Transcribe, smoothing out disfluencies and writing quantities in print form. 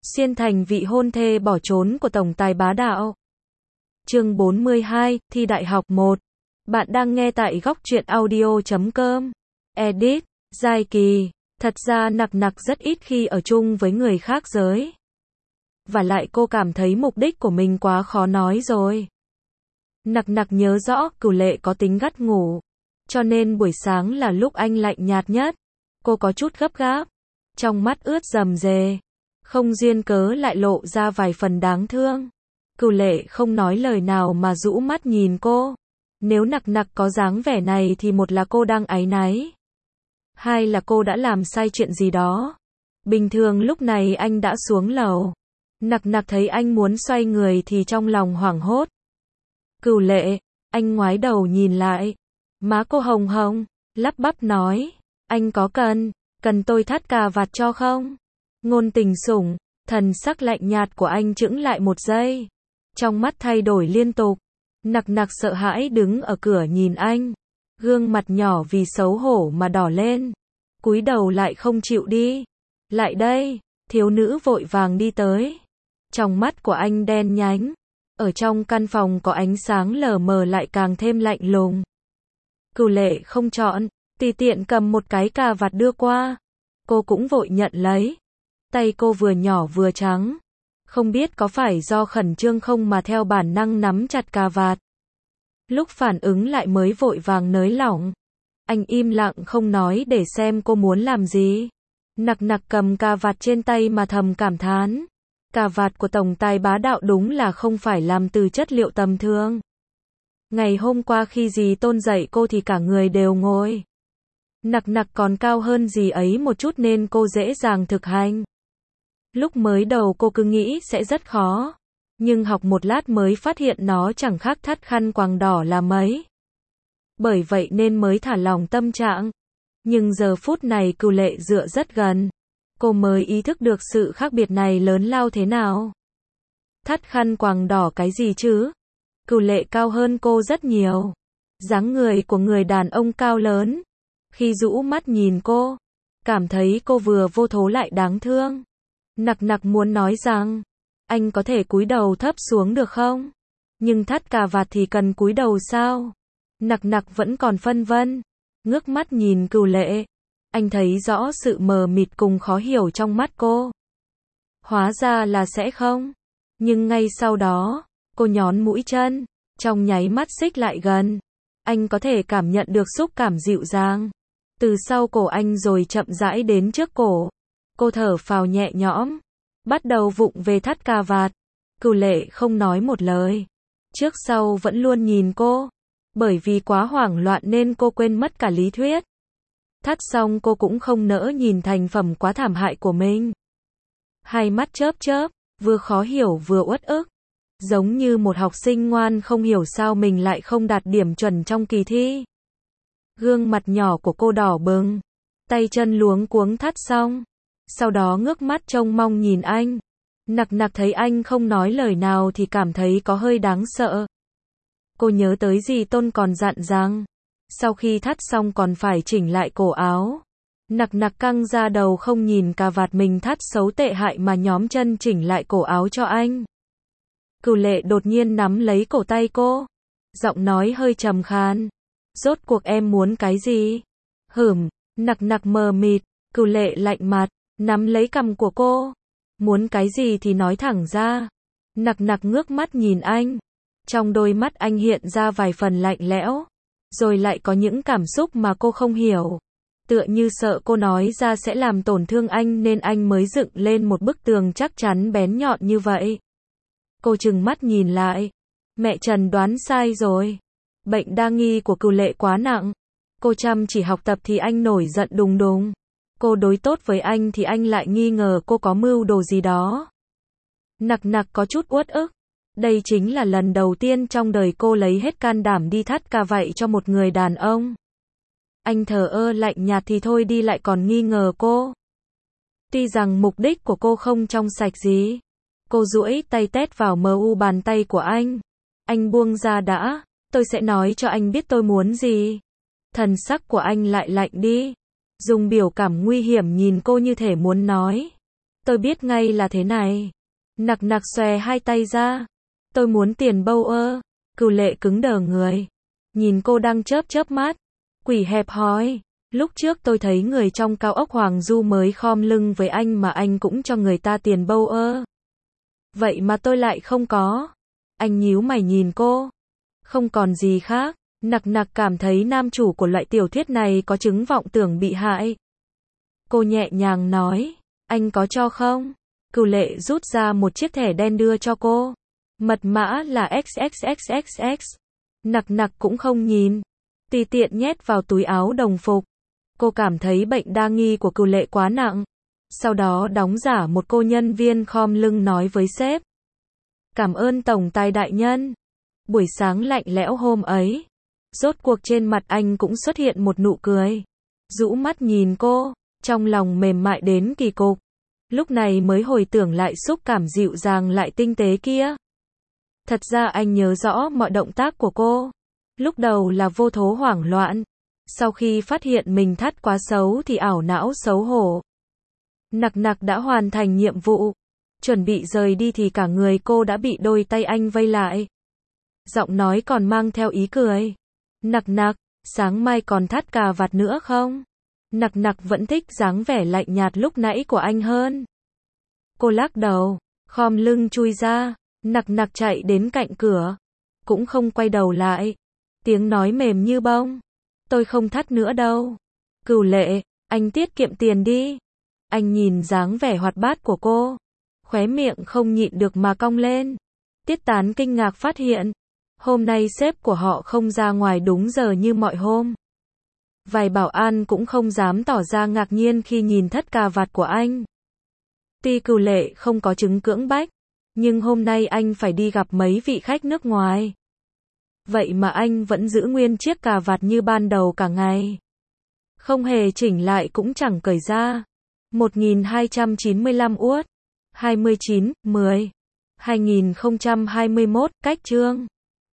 Xiên thành vị hôn thê bỏ trốn của tổng tài bá đạo. Chương 42, thi đại học 1. Bạn đang nghe tại góc truyện audio.com. Edit, Giai Kỳ. Thật ra Nặc Nặc rất ít khi ở chung với người khác giới. Và lại cô cảm thấy mục đích của mình quá khó nói rồi. Nặc Nặc nhớ rõ Cửu Lệ có tính gắt ngủ. Cho nên buổi sáng là lúc anh lạnh nhạt nhất. Cô có chút gấp gáp. Trong mắt ướt rầm rề. Không duyên cớ lại lộ ra vài phần đáng thương. Cửu Lệ không nói lời nào mà rũ mắt nhìn cô. Nếu Nặc Nặc có dáng vẻ này thì một là cô đang áy náy. Hai là cô đã làm sai chuyện gì đó. Bình thường lúc này anh đã xuống lầu. Nặc Nặc thấy anh muốn xoay người thì trong lòng hoảng hốt. Cửu Lệ, anh ngoái đầu nhìn lại. Má cô hồng hồng, lắp bắp nói. Anh có cần tôi thắt cà vạt cho không? Ngôn tình sủng, thần sắc lạnh nhạt của anh chững lại một giây. Trong mắt thay đổi liên tục. Nặc Nặc sợ hãi đứng ở cửa nhìn anh. Gương mặt nhỏ vì xấu hổ mà đỏ lên. Cúi đầu lại không chịu đi. Lại đây, thiếu nữ vội vàng đi tới. Trong mắt của anh đen nhánh. Ở trong căn phòng có ánh sáng lờ mờ lại càng thêm lạnh lùng. Cửu Lệ không chọn, tùy tiện cầm một cái cà vạt đưa qua. Cô cũng vội nhận lấy. Tay cô vừa nhỏ vừa trắng. Không biết có phải do khẩn trương không mà theo bản năng nắm chặt cà vạt. Lúc phản ứng lại mới vội vàng nới lỏng. Anh im lặng không nói để xem cô muốn làm gì. Nặc Nặc cầm cà vạt trên tay mà thầm cảm thán. Cà vạt của tổng tài bá đạo đúng là không phải làm từ chất liệu tầm thường. Ngày hôm qua khi dì Tôn dạy cô thì cả người đều ngồi. Nặc Nặc còn cao hơn dì ấy một chút nên cô dễ dàng thực hành. Lúc mới đầu cô cứ nghĩ sẽ rất khó. Nhưng học một lát mới phát hiện nó chẳng khác thắt khăn quàng đỏ là mấy. Bởi vậy nên mới thả lỏng tâm trạng. Nhưng giờ phút này Cửu Lệ dựa rất gần. Cô mới ý thức được sự khác biệt này lớn lao thế nào. Thắt khăn quàng đỏ cái gì chứ? Cửu Lệ cao hơn cô rất nhiều. Dáng người của người đàn ông cao lớn. Khi rũ mắt nhìn cô, cảm thấy cô vừa vô thố lại đáng thương. Nặc Nặc muốn nói rằng, anh có thể cúi đầu thấp xuống được không? Nhưng thắt cà vạt thì cần cúi đầu sao? Nặc Nặc vẫn còn phân vân. Ngước mắt nhìn Cửu Lệ. Anh thấy rõ sự mờ mịt cùng khó hiểu trong mắt cô. Hóa ra là sẽ không. Nhưng ngay sau đó, cô nhón mũi chân, trong nháy mắt xích lại gần. Anh có thể cảm nhận được xúc cảm dịu dàng. Từ sau cổ anh rồi chậm rãi đến trước cổ. Cô thở phào nhẹ nhõm. Bắt đầu vụng về thắt cà vạt. Cửu Lệ không nói một lời. Trước sau vẫn luôn nhìn cô. Bởi vì quá hoảng loạn nên cô quên mất cả lý thuyết. Thắt xong cô cũng không nỡ nhìn thành phẩm quá thảm hại của mình. Hai mắt chớp chớp, vừa khó hiểu vừa uất ức. Giống như một học sinh ngoan không hiểu sao mình lại không đạt điểm chuẩn trong kỳ thi. Gương mặt nhỏ của cô đỏ bừng. Tay chân luống cuống thắt xong. Sau đó ngước mắt trông mong nhìn anh. Nặc Nặc thấy anh không nói lời nào thì cảm thấy có hơi đáng sợ. Cô nhớ tới dì Tôn còn dặn rằng, sau khi thắt xong còn phải chỉnh lại cổ áo. Nặc Nặc căng ra đầu không nhìn cà vạt mình thắt xấu tệ hại mà nhóm chân chỉnh lại cổ áo cho anh. Cửu Lệ đột nhiên nắm lấy cổ tay cô. Giọng nói hơi trầm khan. Rốt cuộc em muốn cái gì? Nặc Nặc mờ mịt. Cửu Lệ lạnh mặt, nắm lấy cằm của cô. Muốn cái gì thì nói thẳng ra. Nặc Nặc ngước mắt nhìn anh. Trong đôi mắt anh hiện ra vài phần lạnh lẽo. Rồi lại có những cảm xúc mà cô không hiểu. Tựa như sợ cô nói ra sẽ làm tổn thương anh nên anh mới dựng lên một bức tường chắc chắn bén nhọn như vậy. Cô trừng mắt nhìn lại. Mẹ Trần đoán sai rồi. Bệnh đa nghi của Cửu Lệ quá nặng. Cô chăm chỉ học tập thì anh nổi giận đùng đùng. Cô đối tốt với anh thì anh lại nghi ngờ cô có mưu đồ gì đó. Nặc Nặc có chút uất ức. Đây chính là lần đầu tiên trong đời cô lấy hết can đảm đi thắt cà vạt cho một người đàn ông. Anh thờ ơ lạnh nhạt thì thôi đi lại còn nghi ngờ cô. Tuy rằng mục đích của cô không trong sạch gì. Cô duỗi tay tét vào mu bàn tay của anh. Anh buông ra đã, tôi sẽ nói cho anh biết tôi muốn gì. Thần sắc của anh lại lạnh đi. Dùng biểu cảm nguy hiểm nhìn cô như thể muốn nói. Tôi biết ngay là thế này. Nặc nặc xòe hai tay ra. Tôi muốn tiền bâu ơ. Cửu Lệ cứng đờ người. Nhìn cô đang chớp mắt. Quỷ hẹp hòi. Lúc trước tôi thấy người trong cao ốc Hoàng Du mới khom lưng với anh mà anh cũng cho người ta tiền bâu ơ. Vậy mà tôi lại không có. Anh nhíu mày nhìn cô. Không còn gì khác. Nặc nặc cảm thấy nam chủ của loại tiểu thuyết này có chứng vọng tưởng bị hại. Cô nhẹ nhàng nói. Anh có cho không? Cửu Lệ rút ra một chiếc thẻ đen đưa cho cô. Mật mã là XXXXX. Nặc nặc cũng không nhìn. Tùy tiện nhét vào túi áo đồng phục. Cô cảm thấy bệnh đa nghi của Cửu Lệ quá nặng. Sau đó đóng giả một cô nhân viên khom lưng nói với sếp. Cảm ơn tổng tài đại nhân. Buổi sáng lạnh lẽo hôm ấy. Rốt cuộc trên mặt anh cũng xuất hiện một nụ cười. Rũ mắt nhìn cô, trong lòng mềm mại đến kỳ cục. Lúc này mới hồi tưởng lại xúc cảm dịu dàng lại tinh tế kia. Thật ra anh nhớ rõ mọi động tác của cô. Lúc đầu là vô thố hoảng loạn. Sau khi phát hiện mình thắt quá xấu thì ảo não xấu hổ. Nặc nặc đã hoàn thành nhiệm vụ. Chuẩn bị rời đi thì cả người cô đã bị đôi tay anh vây lại. Giọng nói còn mang theo ý cười. Nặc nặc, sáng mai còn thắt cà vạt nữa không? Nặc nặc vẫn thích dáng vẻ lạnh nhạt lúc nãy của anh hơn. Cô lắc đầu, khom lưng chui ra. Nặc nặc chạy đến cạnh cửa. Cũng không quay đầu lại. Tiếng nói mềm như bông. Tôi không thắt nữa đâu. Cửu Lệ, anh tiết kiệm tiền đi. Anh nhìn dáng vẻ hoạt bát của cô. Khóe miệng không nhịn được mà cong lên. Tiết Tán kinh ngạc phát hiện. Hôm nay sếp của họ không ra ngoài đúng giờ như mọi hôm. Vài bảo an cũng không dám tỏ ra ngạc nhiên khi nhìn thắt cà vạt của anh. Tuy Cửu Lệ không có chứng cưỡng bách, nhưng hôm nay anh phải đi gặp mấy vị khách nước ngoài. Vậy mà anh vẫn giữ nguyên chiếc cà vạt như ban đầu cả ngày. Không hề chỉnh lại cũng chẳng cởi ra. 1295 uất. 29/10/2021, cách chương.